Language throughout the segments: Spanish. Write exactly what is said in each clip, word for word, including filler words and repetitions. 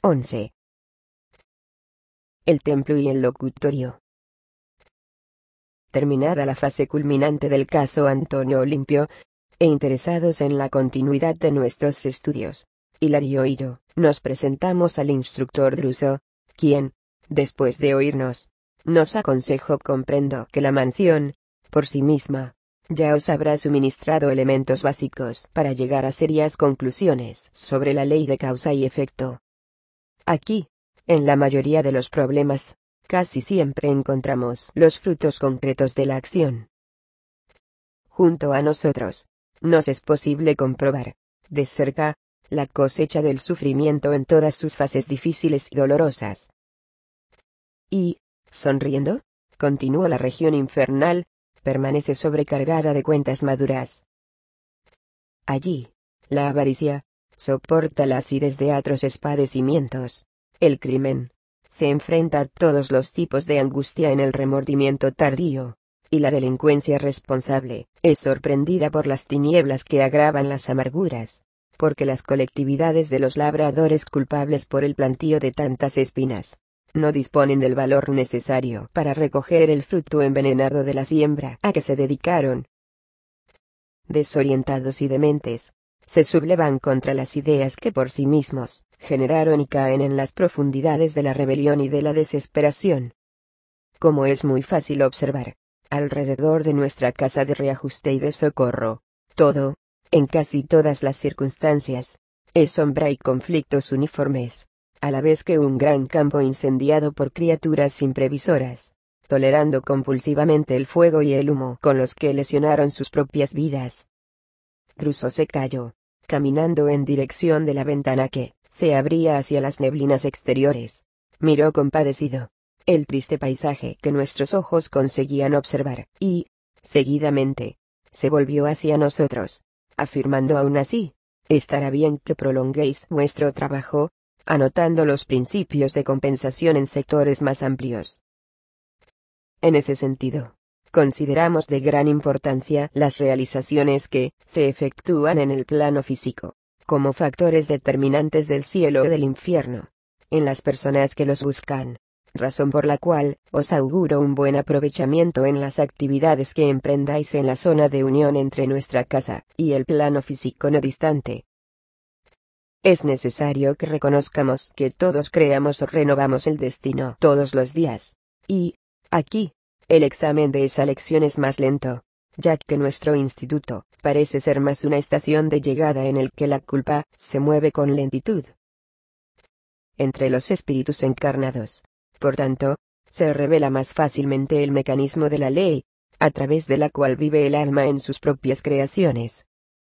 once. El templo y el locutorio. Terminada la fase culminante del caso Antonio Olimpio, e interesados en la continuidad de nuestros estudios, Hilario y yo, nos presentamos al instructor Druso, quien, después de oírnos, nos aconsejó: comprendo que la mansión, por sí misma, ya os habrá suministrado elementos básicos para llegar a serias conclusiones sobre la ley de causa y efecto. Aquí, en la mayoría de los problemas, casi siempre encontramos los frutos concretos de la acción. Junto a nosotros, nos es posible comprobar, de cerca, la cosecha del sufrimiento en todas sus fases difíciles y dolorosas. Y, sonriendo, continuó: la región infernal permanece sobrecargada de cuentas maduras. Allí, la avaricia soporta la acidez de atroces padecimientos. El crimen se enfrenta a todos los tipos de angustia en el remordimiento tardío, y la delincuencia responsable es sorprendida por las tinieblas que agravan las amarguras, porque las colectividades de los labradores culpables por el plantío de tantas espinas no disponen del valor necesario para recoger el fruto envenenado de la siembra a que se dedicaron. Desorientados y dementes, se sublevan contra las ideas que por sí mismos generaron y caen en las profundidades de la rebelión y de la desesperación. Como es muy fácil observar, alrededor de nuestra casa de reajuste y de socorro, todo, en casi todas las circunstancias, es sombra y conflictos uniformes, a la vez que un gran campo incendiado por criaturas imprevisoras, tolerando compulsivamente el fuego y el humo con los que lesionaron sus propias vidas. Druso se calló, caminando en dirección de la ventana que se abría hacia las neblinas exteriores. Miró compadecido el triste paisaje que nuestros ojos conseguían observar, y, seguidamente, se volvió hacia nosotros, afirmando aún así: estará bien que prolonguéis vuestro trabajo, anotando los principios de compensación en sectores más amplios. En ese sentido, consideramos de gran importancia las realizaciones que se efectúan en el plano físico, como factores determinantes del cielo o del infierno, en las personas que los buscan, razón por la cual os auguro un buen aprovechamiento en las actividades que emprendáis en la zona de unión entre nuestra casa y el plano físico no distante. Es necesario que reconozcamos que todos creamos o renovamos el destino todos los días, y, aquí, el examen de esa lección es más lento, ya que nuestro instituto parece ser más una estación de llegada en el que la culpa se mueve con lentitud. Entre los espíritus encarnados, por tanto, se revela más fácilmente el mecanismo de la ley, a través de la cual vive el alma en sus propias creaciones.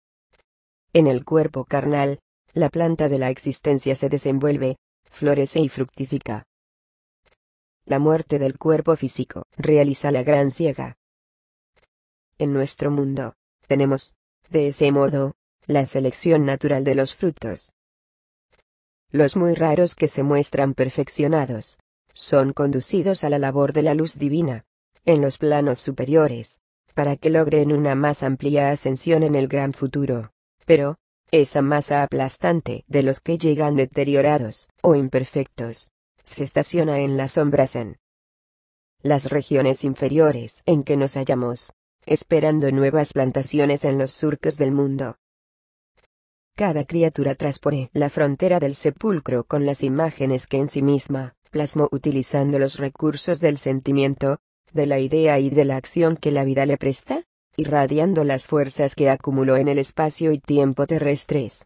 En el cuerpo carnal, la planta de la existencia se desenvuelve, florece y fructifica. La muerte del cuerpo físico realiza la gran siega. En nuestro mundo, tenemos, de ese modo, la selección natural de los frutos. Los muy raros que se muestran perfeccionados, son conducidos a la labor de la luz divina, en los planos superiores, para que logren una más amplia ascensión en el gran futuro. Pero, esa masa aplastante de los que llegan deteriorados o imperfectos, se estaciona en las sombras en las regiones inferiores en que nos hallamos, esperando nuevas plantaciones en los surcos del mundo. Cada criatura traspone la frontera del sepulcro con las imágenes que en sí misma plasmó, utilizando los recursos del sentimiento, de la idea y de la acción que la vida le presta, irradiando las fuerzas que acumuló en el espacio y tiempo terrestres.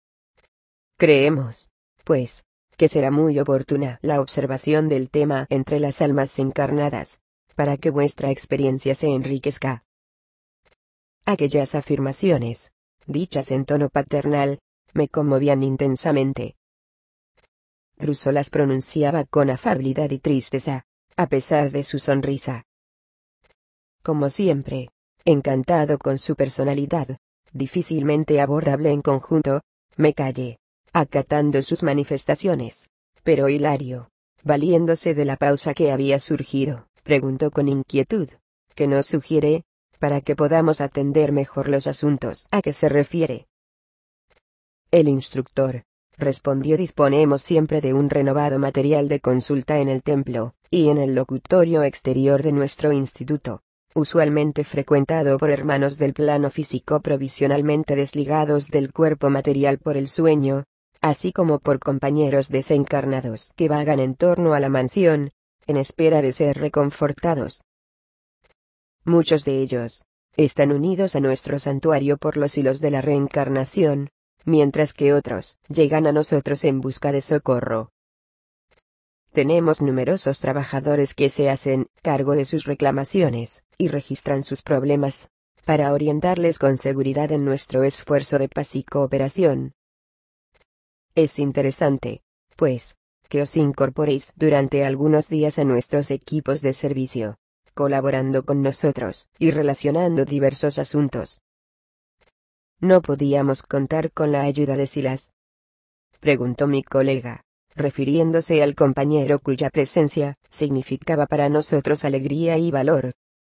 Creemos, pues, que será muy oportuna la observación del tema entre las almas encarnadas, para que vuestra experiencia se enriquezca. Aquellas afirmaciones, dichas en tono paternal, me conmovían intensamente. Druso las pronunciaba con afabilidad y tristeza, a pesar de su sonrisa. Como siempre, encantado con su personalidad, difícilmente abordable en conjunto, me callé, acatando sus manifestaciones, pero Hilario, valiéndose de la pausa que había surgido, preguntó con inquietud: ¿qué nos sugiere, para que podamos atender mejor los asuntos a que se refiere? El instructor, respondió. Disponemos siempre de un renovado material de consulta en el templo, y en el locutorio exterior de nuestro instituto, usualmente frecuentado por hermanos del plano físico provisionalmente desligados del cuerpo material por el sueño, así como por compañeros desencarnados que vagan en torno a la mansión, en espera de ser reconfortados. Muchos de ellos están unidos a nuestro santuario por los hilos de la reencarnación, mientras que otros llegan a nosotros en busca de socorro. Tenemos numerosos trabajadores que se hacen cargo de sus reclamaciones, y registran sus problemas, para orientarles con seguridad en nuestro esfuerzo de paz y cooperación. Es interesante, pues, que os incorporéis durante algunos días a nuestros equipos de servicio, colaborando con nosotros, y relacionando diversos asuntos. ¿No podíamos contar con la ayuda de Silas?, preguntó mi colega, refiriéndose al compañero cuya presencia significaba para nosotros alegría y valor.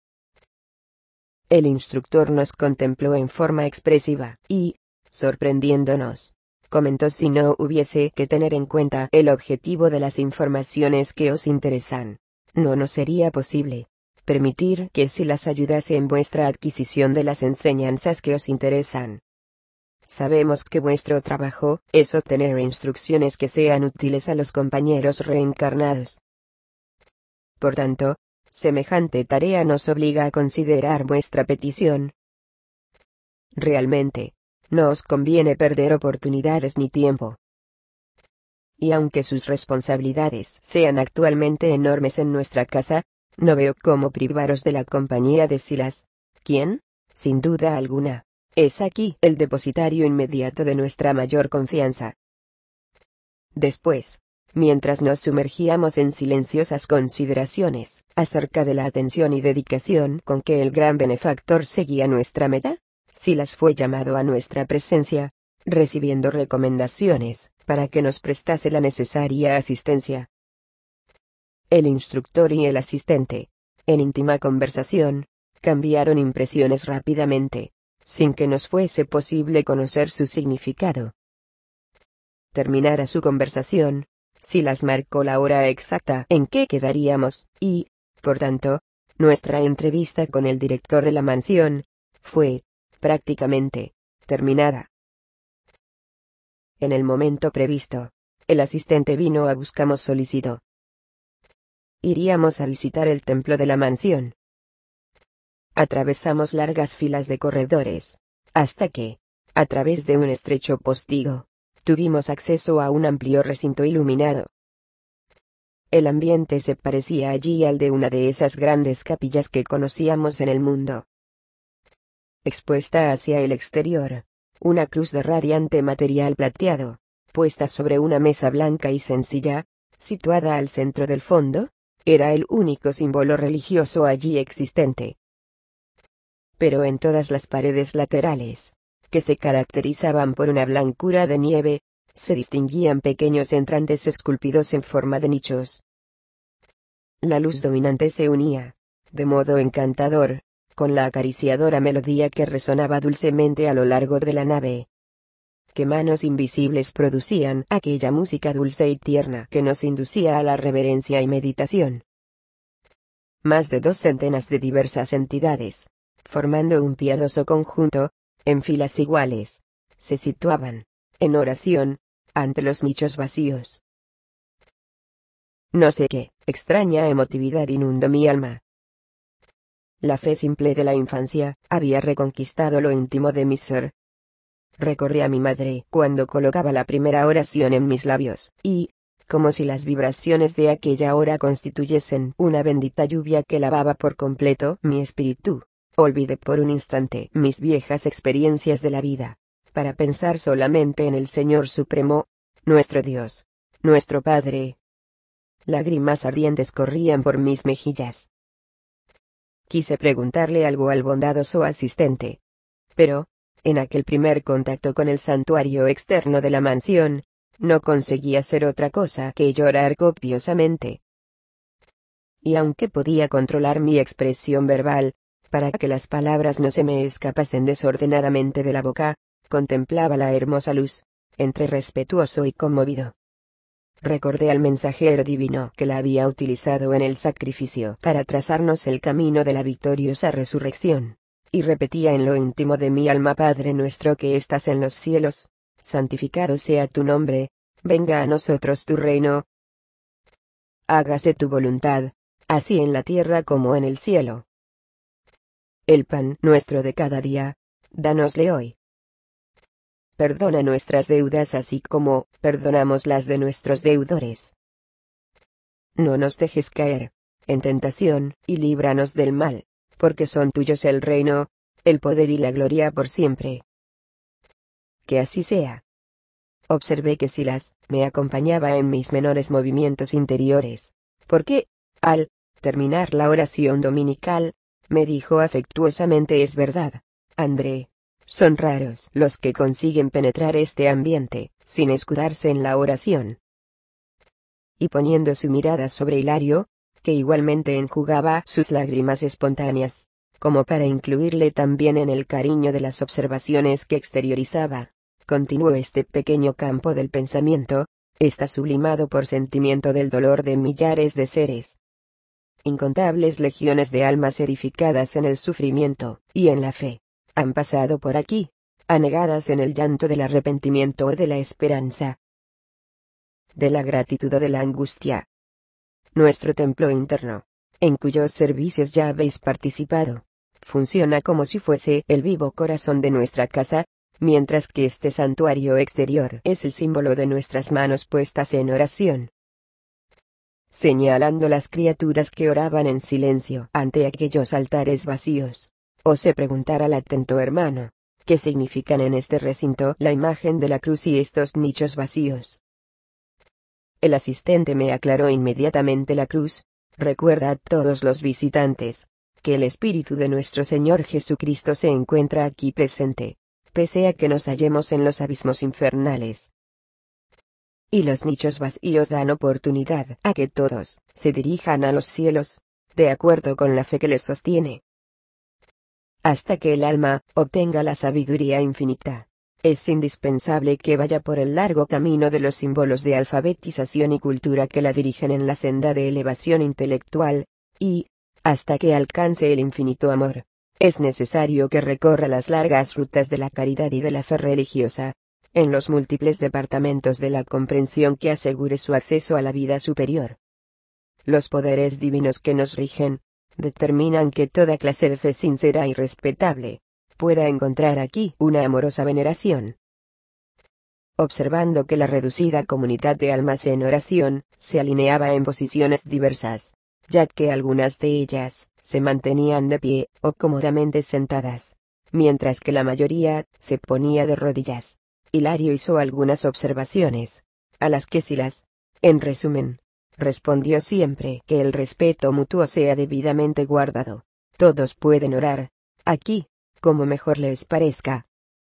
El instructor nos contempló en forma expresiva, y, sorprendiéndonos, comentó: si no hubiese que tener en cuenta el objetivo de las informaciones que os interesan, no nos sería posible permitir que Silas ayudase en vuestra adquisición de las enseñanzas que os interesan. Sabemos que vuestro trabajo es obtener instrucciones que sean útiles a los compañeros reencarnados. Por tanto, semejante tarea nos obliga a considerar vuestra petición. Realmente, no os conviene perder oportunidades ni tiempo. Y aunque sus responsabilidades sean actualmente enormes en nuestra casa, no veo cómo privaros de la compañía de Silas, quien, sin duda alguna, es aquí el depositario inmediato de nuestra mayor confianza. Después, mientras nos sumergíamos en silenciosas consideraciones acerca de la atención y dedicación con que el gran benefactor seguía nuestra meta, Silas fue llamado a nuestra presencia, recibiendo recomendaciones para que nos prestase la necesaria asistencia. El instructor y el asistente, en íntima conversación, cambiaron impresiones rápidamente, sin que nos fuese posible conocer su significado. Terminada su conversación, Silas marcó la hora exacta en que quedaríamos, y, por tanto, nuestra entrevista con el director de la mansión fue, prácticamente, terminada. En el momento previsto, el asistente vino a buscarnos solicitó. Iríamos a visitar el templo de la mansión. Atravesamos largas filas de corredores, hasta que, a través de un estrecho postigo, tuvimos acceso a un amplio recinto iluminado. El ambiente se parecía allí al de una de esas grandes capillas que conocíamos en el mundo. Expuesta hacia el exterior, una cruz de radiante material plateado, puesta sobre una mesa blanca y sencilla, situada al centro del fondo, era el único símbolo religioso allí existente. Pero en todas las paredes laterales, que se caracterizaban por una blancura de nieve, se distinguían pequeños entrantes esculpidos en forma de nichos. La luz dominante se unía, de modo encantador, con la acariciadora melodía que resonaba dulcemente a lo largo de la nave. Que manos invisibles producían aquella música dulce y tierna que nos inducía a la reverencia y meditación. Más de dos centenas de diversas entidades, formando un piadoso conjunto, en filas iguales, se situaban, en oración, ante los nichos vacíos. No sé qué extraña emotividad inundó mi alma. La fe simple de la infancia había reconquistado lo íntimo de mi ser. Recordé a mi madre cuando colocaba la primera oración en mis labios, y, como si las vibraciones de aquella hora constituyesen una bendita lluvia que lavaba por completo mi espíritu, olvidé por un instante mis viejas experiencias de la vida, para pensar solamente en el Señor Supremo, nuestro Dios, nuestro Padre. Lágrimas ardientes corrían por mis mejillas. Quise preguntarle algo al bondadoso asistente. Pero, en aquel primer contacto con el santuario externo de la mansión, no conseguí hacer otra cosa que llorar copiosamente. Y aunque podía controlar mi expresión verbal, para que las palabras no se me escapasen desordenadamente de la boca, contemplaba la hermosa luz, entre respetuoso y conmovido. Recordé al mensajero divino que la había utilizado en el sacrificio para trazarnos el camino de la victoriosa resurrección, y repetía en lo íntimo de mi alma: Padre nuestro que estás en los cielos, santificado sea tu nombre, venga a nosotros tu reino. Hágase tu voluntad, así en la tierra como en el cielo. El pan nuestro de cada día, dánosle hoy. Perdona nuestras deudas así como perdonamos las de nuestros deudores. No nos dejes caer en tentación, y líbranos del mal, porque son tuyos el reino, el poder y la gloria por siempre. Que así sea. Observé que Silas me acompañaba en mis menores movimientos interiores, porque, al terminar la oración dominical, me dijo afectuosamente: es verdad, André, son raros los que consiguen penetrar este ambiente, sin escudarse en la oración. Y poniendo su mirada sobre Hilario, que igualmente enjugaba sus lágrimas espontáneas, como para incluirle también en el cariño de las observaciones que exteriorizaba, continuó: este pequeño campo del pensamiento, está sublimado por sentimiento del dolor de millares de seres. Incontables legiones de almas edificadas en el sufrimiento, y en la fe, han pasado por aquí, anegadas en el llanto del arrepentimiento o de la esperanza, de la gratitud o de la angustia. Nuestro templo interno, en cuyos servicios ya habéis participado, funciona como si fuese el vivo corazón de nuestra casa, mientras que este santuario exterior es el símbolo de nuestras manos puestas en oración. Señalando las criaturas que oraban en silencio ante aquellos altares vacíos, osé preguntar al atento hermano: ¿qué significan en este recinto la imagen de la cruz y estos nichos vacíos? El asistente me aclaró inmediatamente: la cruz recuerda a todos los visitantes que el Espíritu de nuestro Señor Jesucristo se encuentra aquí presente, pese a que nos hallemos en los abismos infernales. Y los nichos vacíos dan oportunidad a que todos se dirijan a los cielos, de acuerdo con la fe que les sostiene. Hasta que el alma obtenga la sabiduría infinita, es indispensable que vaya por el largo camino de los símbolos de alfabetización y cultura que la dirigen en la senda de elevación intelectual, y, hasta que alcance el infinito amor, es necesario que recorra las largas rutas de la caridad y de la fe religiosa, en los múltiples departamentos de la comprensión que asegure su acceso a la vida superior. Los poderes divinos que nos rigen, determinan que toda clase de fe sincera y respetable pueda encontrar aquí una amorosa veneración. Observando que la reducida comunidad de almas en oración se alineaba en posiciones diversas, ya que algunas de ellas se mantenían de pie o cómodamente sentadas, mientras que la mayoría se ponía de rodillas, Hilario hizo algunas observaciones, a las que Silas, en resumen, respondió siempre que el respeto mutuo sea debidamente guardado. Todos pueden orar aquí, como mejor les parezca.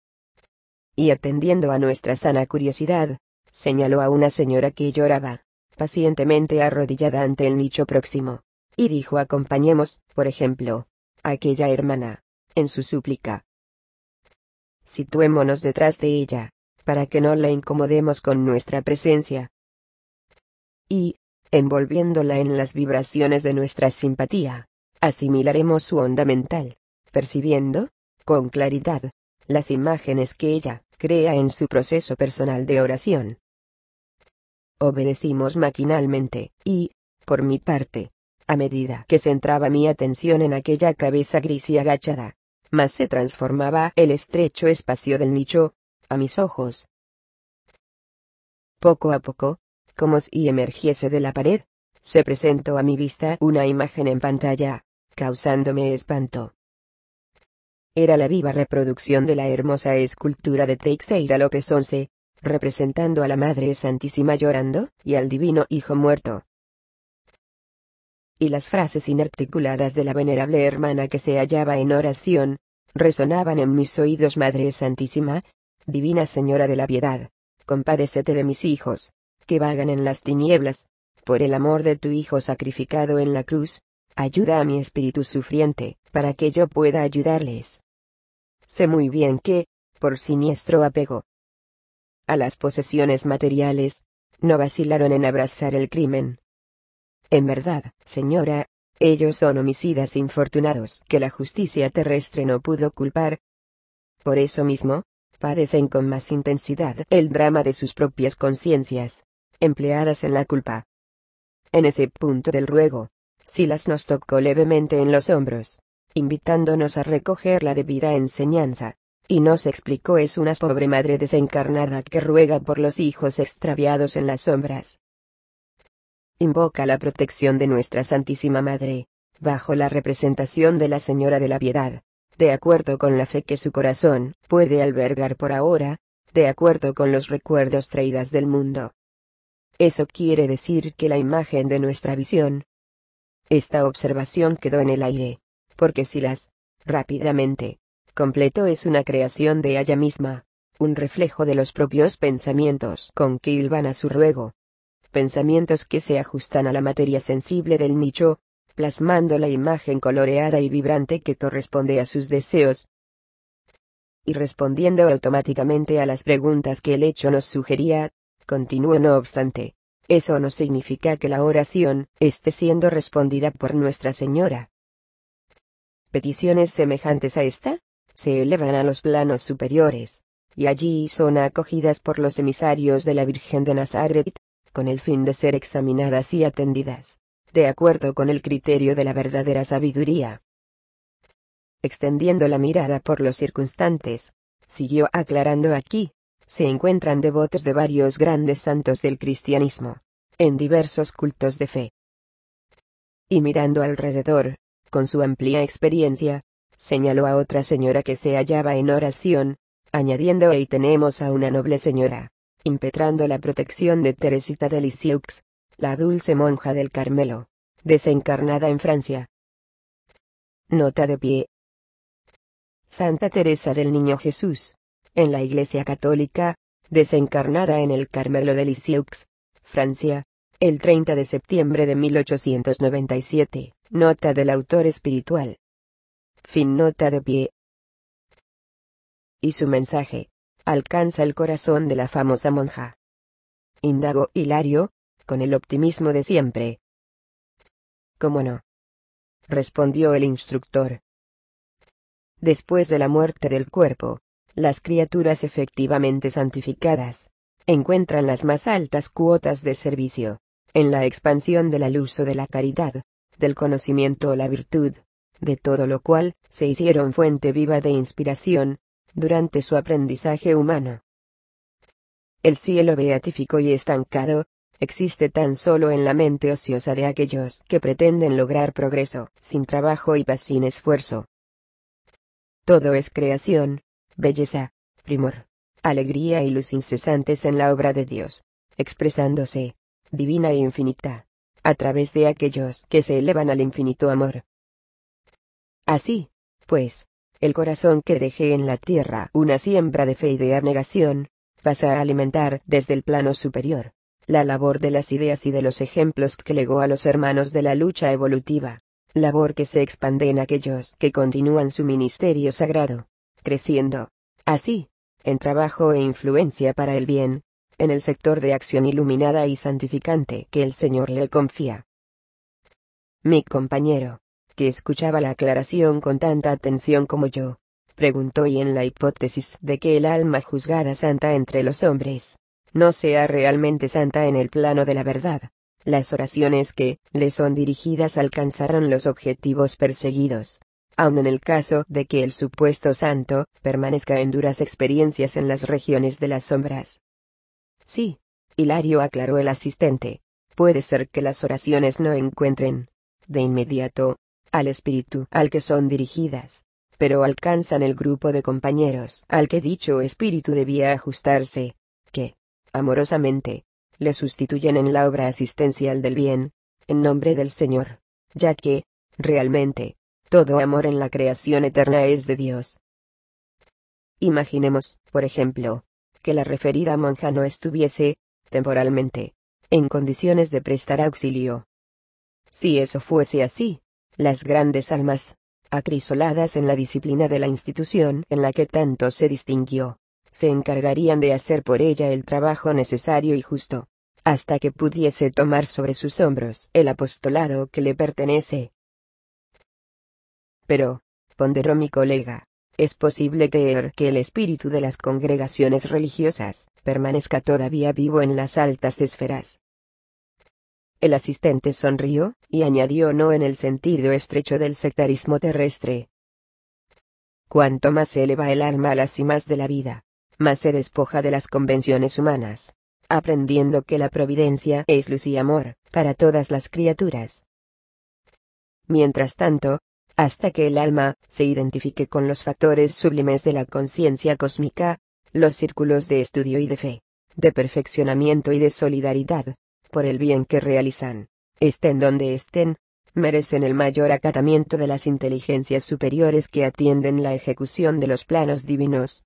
Y atendiendo a nuestra sana curiosidad, señaló a una señora que lloraba, pacientemente arrodillada ante el nicho próximo, y dijo: acompañemos, por ejemplo, a aquella hermana, en su súplica. Situémonos detrás de ella, para que no la incomodemos con nuestra presencia. Y, envolviéndola en las vibraciones de nuestra simpatía, asimilaremos su onda mental, percibiendo, con claridad, las imágenes que ella crea en su proceso personal de oración. Obedecimos maquinalmente, y, por mi parte, a medida que centraba mi atención en aquella cabeza gris y agachada, más se transformaba el estrecho espacio del nicho, a mis ojos. Poco a poco, como si emergiese de la pared, se presentó a mi vista una imagen en pantalla, causándome espanto. Era la viva reproducción de la hermosa escultura de Teixeira López once, representando a la Madre Santísima llorando, y al Divino Hijo muerto. Y las frases inarticuladas de la venerable hermana que se hallaba en oración, resonaban en mis oídos: Madre Santísima, Divina Señora de la Piedad, compadécete de mis hijos, que vagan en las tinieblas, por el amor de tu Hijo sacrificado en la cruz, ayuda a mi espíritu sufriente, para que yo pueda ayudarles. Sé muy bien que, por siniestro apego a las posesiones materiales, no vacilaron en abrazar el crimen. En verdad, señora, ellos son homicidas infortunados que la justicia terrestre no pudo culpar. Por eso mismo, padecen con más intensidad el drama de sus propias conciencias, empleadas en la culpa. En ese punto del ruego, Silas nos tocó levemente en los hombros, invitándonos a recoger la debida enseñanza, y nos explicó: es una pobre madre desencarnada que ruega por los hijos extraviados en las sombras. Invoca la protección de nuestra Santísima Madre, bajo la representación de la Señora de la Piedad, de acuerdo con la fe que su corazón puede albergar por ahora, de acuerdo con los recuerdos traídas del mundo. Eso quiere decir que la imagen de nuestra visión. Esta observación quedó en el aire, porque Silas, rápidamente, completo es una creación de ella misma, un reflejo de los propios pensamientos con que hilvana su ruego. Pensamientos que se ajustan a la materia sensible del nicho, plasmando la imagen coloreada y vibrante que corresponde a sus deseos, y respondiendo automáticamente a las preguntas que el hecho nos sugería. Continuó: no obstante, eso no significa que la oración esté siendo respondida por Nuestra Señora. Peticiones semejantes a esta se elevan a los planos superiores, y allí son acogidas por los emisarios de la Virgen de Nazaret, con el fin de ser examinadas y atendidas, de acuerdo con el criterio de la verdadera sabiduría. Extendiendo la mirada por los circunstantes, siguió aclarando: aquí se encuentran devotos de varios grandes santos del cristianismo, en diversos cultos de fe. Y mirando alrededor, con su amplia experiencia, señaló a otra señora que se hallaba en oración, añadiendo: ahí tenemos a una noble señora, impetrando la protección de Teresita de Lisieux, la dulce monja del Carmelo, desencarnada en Francia. Nota de pie. Santa Teresa del Niño Jesús, en la Iglesia Católica, desencarnada en el Carmelo de Lisieux, Francia, el treinta de septiembre de mil ochocientos noventa y siete, nota del autor espiritual. Fin nota de pie. Y su mensaje alcanza el corazón de la famosa monja. Indagó Hilario, con el optimismo de siempre. ¿Cómo no?, respondió el instructor. Después de la muerte del cuerpo, las criaturas efectivamente santificadas encuentran las más altas cuotas de servicio, en la expansión de la luz o de la caridad, del conocimiento o la virtud, de todo lo cual se hicieron fuente viva de inspiración durante su aprendizaje humano. El cielo beatífico y estancado existe tan solo en la mente ociosa de aquellos que pretenden lograr progreso sin trabajo y paz sin esfuerzo. Todo es creación, belleza, primor, alegría y luz incesantes en la obra de Dios, expresándose, divina e infinita, a través de aquellos que se elevan al infinito amor. Así, pues, el corazón que dejé en la tierra una siembra de fe y de abnegación, pasa a alimentar desde el plano superior la labor de las ideas y de los ejemplos que legó a los hermanos de la lucha evolutiva, labor que se expande en aquellos que continúan su ministerio sagrado, creciendo, así, en trabajo e influencia para el bien, en el sector de acción iluminada y santificante que el Señor le confía. Mi compañero, que escuchaba la aclaración con tanta atención como yo, preguntó: y en la hipótesis de que el alma juzgada santa entre los hombres no sea realmente santa en el plano de la verdad, las oraciones que le son dirigidas alcanzarán los objetivos perseguidos, aun en el caso de que el supuesto santo permanezca en duras experiencias en las regiones de las sombras? Sí, Hilario, aclaró el asistente, puede ser que las oraciones no encuentren, de inmediato, al espíritu al que son dirigidas, pero alcanzan el grupo de compañeros al que dicho espíritu debía ajustarse, que, amorosamente, le sustituyen en la obra asistencial del bien, en nombre del Señor, ya que, realmente, todo amor en la creación eterna es de Dios. Imaginemos, por ejemplo, que la referida monja no estuviese, temporalmente, en condiciones de prestar auxilio. Si eso fuese así, las grandes almas, acrisoladas en la disciplina de la institución en la que tanto se distinguió, se encargarían de hacer por ella el trabajo necesario y justo, hasta que pudiese tomar sobre sus hombros el apostolado que le pertenece. Pero, ponderó mi colega, es posible que, que el espíritu de las congregaciones religiosas permanezca todavía vivo en las altas esferas. El asistente sonrió, y añadió no en el sentido estrecho del sectarismo terrestre. Cuanto más se eleva el alma a las cimas de la vida, más se despoja de las convenciones humanas, aprendiendo que la providencia es luz y amor para todas las criaturas. Mientras tanto, hasta que el alma se identifique con los factores sublimes de la conciencia cósmica, los círculos de estudio y de fe, de perfeccionamiento y de solidaridad, por el bien que realizan, estén donde estén, merecen el mayor acatamiento de las inteligencias superiores que atienden la ejecución de los planos divinos.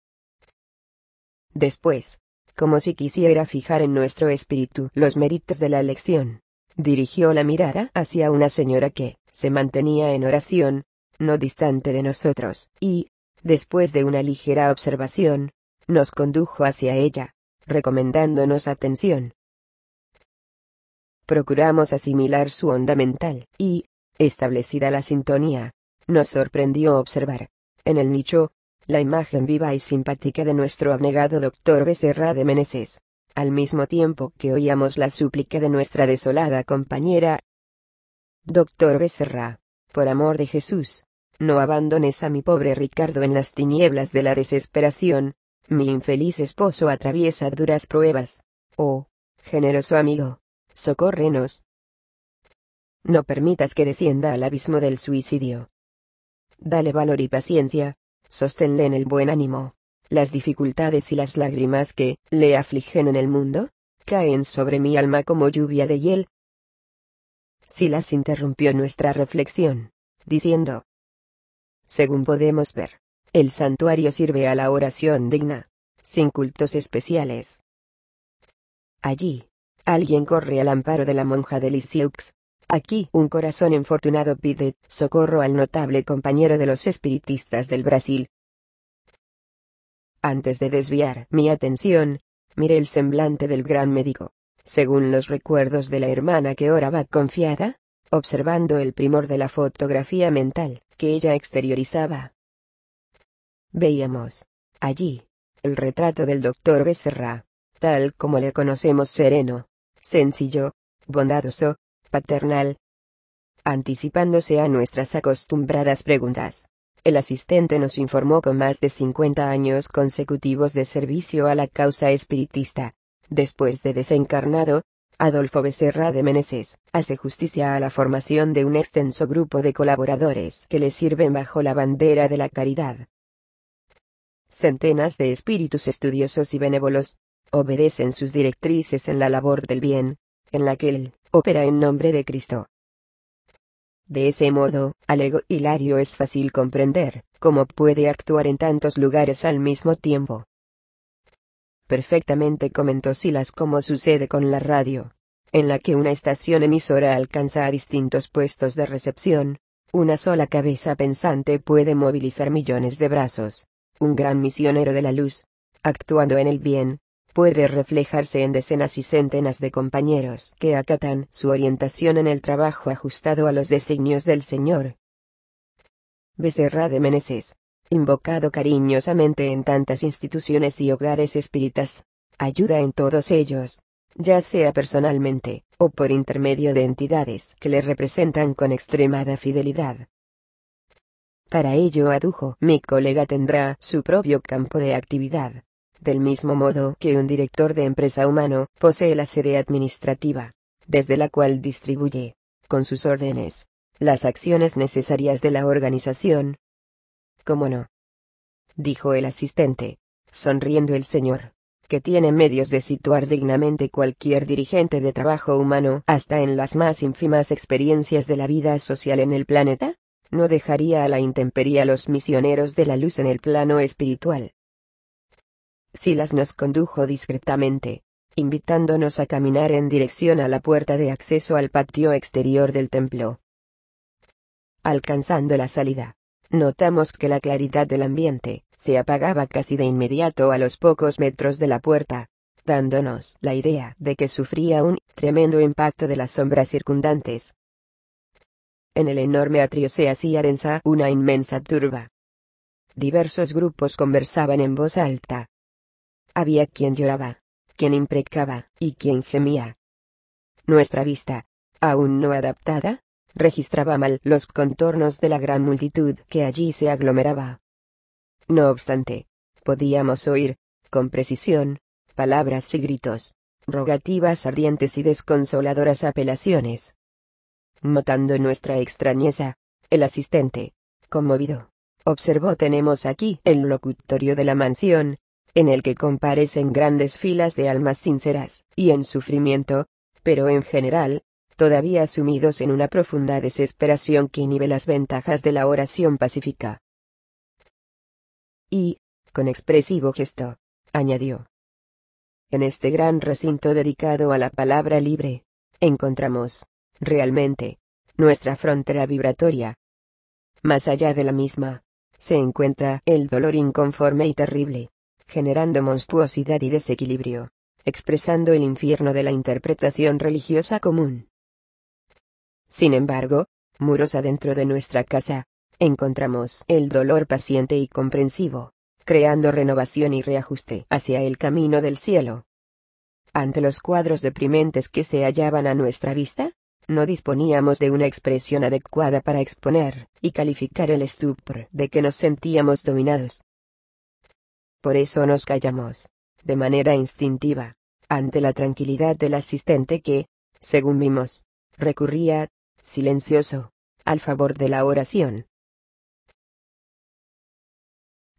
Después, como si quisiera fijar en nuestro espíritu los méritos de la lección, dirigió la mirada hacia una señora que se mantenía en oración, no distante de nosotros, y, después de una ligera observación, nos condujo hacia ella, recomendándonos atención. Procuramos asimilar su onda mental, y, establecida la sintonía, nos sorprendió observar, en el nicho, la imagen viva y simpática de nuestro abnegado doctor Becerra de Meneses, al mismo tiempo que oíamos la súplica de nuestra desolada compañera. Doctor Becerra, por amor de Jesús, no abandones a mi pobre Ricardo en las tinieblas de la desesperación, mi infeliz esposo atraviesa duras pruebas. Oh, generoso amigo, socórrenos. No permitas que descienda al abismo del suicidio. Dale valor y paciencia, sosténle en el buen ánimo. Las dificultades y las lágrimas que le afligen en el mundo, caen sobre mi alma como lluvia de hiel. Silas interrumpió nuestra reflexión, diciendo: según podemos ver, el santuario sirve a la oración digna, sin cultos especiales. Allí, alguien corre al amparo de la monja de Lisieux. Aquí un corazón infortunado pide socorro al notable compañero de los espiritistas del Brasil. Antes de desviar mi atención, miré el semblante del gran médico, según los recuerdos de la hermana que oraba confiada, observando el primor de la fotografía mental que ella exteriorizaba. Veíamos, allí, el retrato del doctor Becerra, tal como le conocemos, sereno, sencillo, bondadoso, paternal. Anticipándose a nuestras acostumbradas preguntas, el asistente nos informó con más de cincuenta años consecutivos de servicio a la causa espiritista. Después de desencarnado, Adolfo Becerra de Meneses hace justicia a la formación de un extenso grupo de colaboradores que le sirven bajo la bandera de la caridad. Centenas de espíritus estudiosos y benévolos obedecen sus directrices en la labor del bien, en la que él opera en nombre de Cristo. De ese modo, alegó Hilario, es fácil comprender cómo puede actuar en tantos lugares al mismo tiempo. Perfectamente, comentó Silas, como sucede con la radio, en la que una estación emisora alcanza a distintos puestos de recepción. Una sola cabeza pensante puede movilizar millones de brazos. Un gran misionero de la luz, actuando en el bien, puede reflejarse en decenas y centenas de compañeros que acatan su orientación en el trabajo ajustado a los designios del Señor. Becerra de Meneses, invocado cariñosamente en tantas instituciones y hogares espíritas, ayuda en todos ellos, ya sea personalmente, o por intermedio de entidades que le representan con extremada fidelidad. Para ello, adujo, mi colega tendrá su propio campo de actividad, del mismo modo que un director de empresa humano posee la sede administrativa, desde la cual distribuye, con sus órdenes, las acciones necesarias de la organización. ¿Cómo no?, dijo el asistente, sonriendo el señor, que tiene medios de situar dignamente cualquier dirigente de trabajo humano hasta en las más ínfimas experiencias de la vida social en el planeta, no dejaría a la intemperie a los misioneros de la luz en el plano espiritual. Silas nos condujo discretamente, invitándonos a caminar en dirección a la puerta de acceso al patio exterior del templo. Alcanzando la salida, notamos que la claridad del ambiente se apagaba casi de inmediato a los pocos metros de la puerta, dándonos la idea de que sufría un tremendo impacto de las sombras circundantes. En el enorme atrio se hacía densa una inmensa turba. Diversos grupos conversaban en voz alta. Había quien lloraba, quien imprecaba, y quien gemía. Nuestra vista, aún no adaptada, registraba mal los contornos de la gran multitud que allí se aglomeraba. No obstante, podíamos oír, con precisión, palabras y gritos, rogativas ardientes y desconsoladoras apelaciones. Notando nuestra extrañeza, el asistente, conmovido, observó: tenemos aquí el locutorio de la mansión, en el que comparecen grandes filas de almas sinceras y en sufrimiento, pero en general, todavía sumidos en una profunda desesperación que inhibe las ventajas de la oración pacífica. Y, con expresivo gesto, añadió: en este gran recinto dedicado a la palabra libre, encontramos, realmente, nuestra frontera vibratoria. Más allá de la misma, se encuentra el dolor inconforme y terrible, generando monstruosidad y desequilibrio, expresando el infierno de la interpretación religiosa común. Sin embargo, muros adentro de nuestra casa, encontramos el dolor paciente y comprensivo, creando renovación y reajuste hacia el camino del cielo. Ante los cuadros deprimentes que se hallaban a nuestra vista, no disponíamos de una expresión adecuada para exponer y calificar el estupor de que nos sentíamos dominados. Por eso nos callamos, de manera instintiva, ante la tranquilidad del asistente que, según vimos, recurría, silencioso, al favor de la oración.